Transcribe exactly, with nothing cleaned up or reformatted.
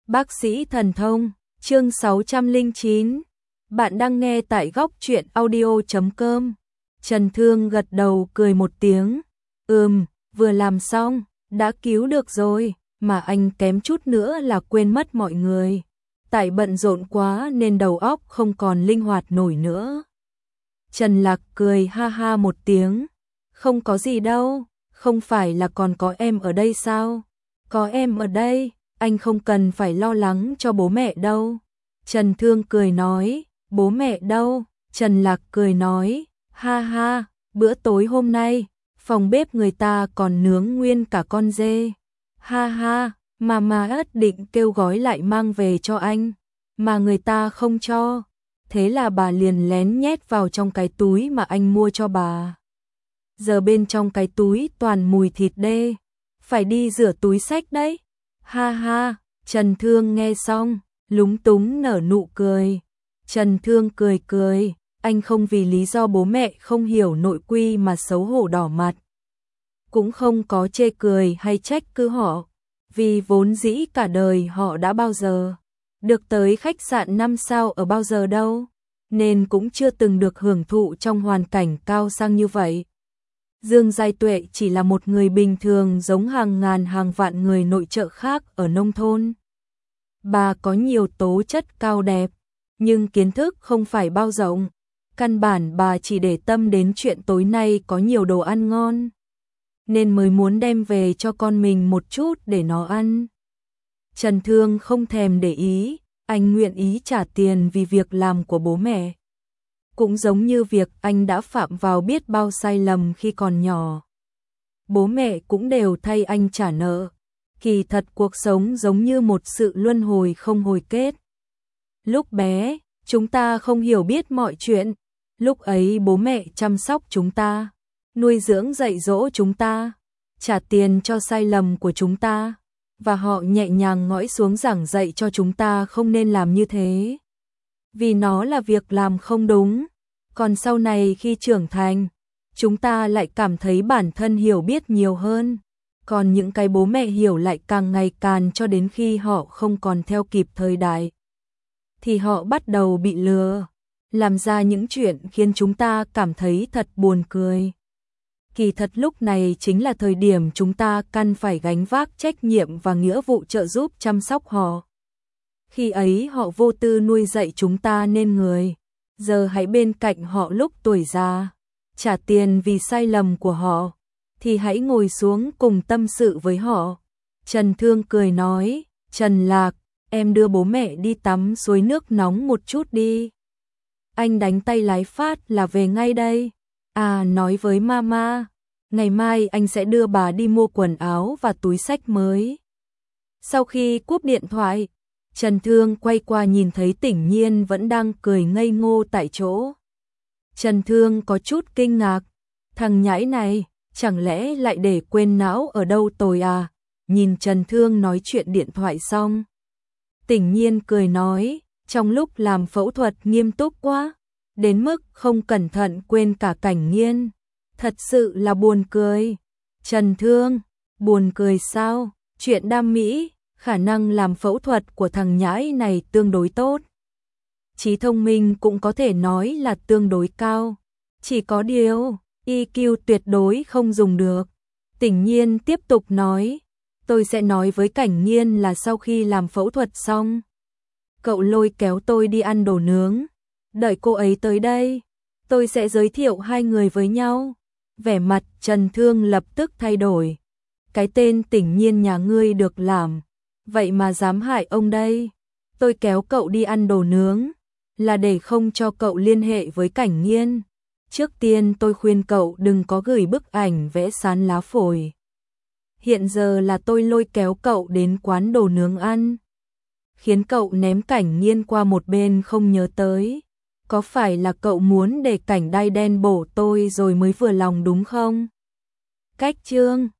Bác sĩ thần thông, chương sáu trăm lẻ chín. Bạn đang nghe tại góc truyện audio chấm com. Trần Thương gật đầu cười một tiếng. Ừm, vừa làm xong, đã cứu được rồi, mà anh kém chút nữa là quên mất mọi người. Tại bận rộn quá nên đầu óc không còn linh hoạt nổi nữa. Trần Lạc cười ha ha một tiếng. Không có gì đâu, không phải là còn có em ở đây sao? Có em ở đây, anh không cần phải lo lắng cho bố mẹ đâu. Trần Thương cười nói, bố mẹ đâu? Trần Lạc cười nói, ha ha, bữa tối hôm nay, phòng bếp người ta còn nướng nguyên cả con dê. Ha ha, mà mà ất định kêu gói lại mang về cho anh, mà người ta không cho. Thế là bà liền lén nhét vào trong cái túi mà anh mua cho bà. Giờ bên trong cái túi toàn mùi thịt đê, phải đi rửa túi xách đấy. Ha ha, Trần Thương nghe xong, lúng túng nở nụ cười. Trần Thương cười cười, anh không vì lý do bố mẹ không hiểu nội quy mà xấu hổ đỏ mặt. Cũng không có chê cười hay trách cứ họ, vì vốn dĩ cả đời họ đã bao giờ được tới khách sạn năm sao ở bao giờ đâu, nên cũng chưa từng được hưởng thụ trong hoàn cảnh cao sang như vậy. Dương Giai Tuệ chỉ là một người bình thường giống hàng ngàn hàng vạn người nội trợ khác ở nông thôn. Bà có nhiều tố chất cao đẹp, nhưng kiến thức không phải bao rộng. Căn bản bà chỉ để tâm đến chuyện tối nay có nhiều đồ ăn ngon, nên mới muốn đem về cho con mình một chút để nó ăn. Trần Thương không thèm để ý, anh nguyện ý trả tiền vì việc làm của bố mẹ. Cũng giống như việc anh đã phạm vào biết bao sai lầm khi còn nhỏ. Bố mẹ cũng đều thay anh trả nợ. Kỳ thật cuộc sống giống như một sự luân hồi không hồi kết. Lúc bé, chúng ta không hiểu biết mọi chuyện. Lúc ấy bố mẹ chăm sóc chúng ta, nuôi dưỡng dạy dỗ chúng ta, trả tiền cho sai lầm của chúng ta. Và họ nhẹ nhàng ngõi xuống giảng dạy cho chúng ta không nên làm như thế, vì nó là việc làm không đúng. Còn sau này khi trưởng thành, chúng ta lại cảm thấy bản thân hiểu biết nhiều hơn. Còn những cái bố mẹ hiểu lại càng ngày càng cho đến khi họ không còn theo kịp thời đại, thì họ bắt đầu bị lừa, làm ra những chuyện khiến chúng ta cảm thấy thật buồn cười. Kỳ thật lúc này chính là thời điểm chúng ta cần phải gánh vác trách nhiệm và nghĩa vụ trợ giúp chăm sóc họ. Khi ấy họ vô tư nuôi dạy chúng ta nên người. Giờ hãy bên cạnh họ lúc tuổi già, trả tiền vì sai lầm của họ, thì hãy ngồi xuống cùng tâm sự với họ. Trần Thương cười nói, Trần Lạc, em đưa bố mẹ đi tắm suối nước nóng một chút đi. Anh đánh tay lái phát là về ngay đây. À, nói với mama, ngày mai anh sẽ đưa bà đi mua quần áo và túi xách mới. Sau khi cúp điện thoại, Trần Thương quay qua nhìn thấy Tĩnh Nhiên vẫn đang cười ngây ngô tại chỗ. Trần Thương có chút kinh ngạc, thằng nhãi này, chẳng lẽ lại để quên não ở đâu rồi à? Nhìn Trần Thương nói chuyện điện thoại xong, Tĩnh Nhiên cười nói, trong lúc làm phẫu thuật nghiêm túc quá, đến mức không cẩn thận quên cả Cảnh Nghiên. Thật sự là buồn cười. Trần Thương, buồn cười sao? Chuyện đam mỹ, khả năng làm phẫu thuật của thằng nhãi này tương đối tốt. Trí thông minh cũng có thể nói là tương đối cao. Chỉ có điều, i kiu tuyệt đối không dùng được. Tĩnh Nhiên tiếp tục nói, tôi sẽ nói với Cảnh Nghiên là sau khi làm phẫu thuật xong, cậu lôi kéo tôi đi ăn đồ nướng. Đợi cô ấy tới đây, tôi sẽ giới thiệu hai người với nhau. Vẻ mặt Trần Thương lập tức thay đổi. Cái tên Tĩnh Nhiên nhà ngươi được làm, vậy mà dám hại ông đây. Tôi kéo cậu đi ăn đồ nướng, là để không cho cậu liên hệ với Cảnh Nghiên. Trước tiên tôi khuyên cậu đừng có gửi bức ảnh vẽ sán lá phổi. Hiện giờ là tôi lôi kéo cậu đến quán đồ nướng ăn, khiến cậu ném Cảnh Nghiên qua một bên không nhớ tới. Có phải là cậu muốn để Cảnh đai đen bổ tôi rồi mới vừa lòng đúng không? Cách chương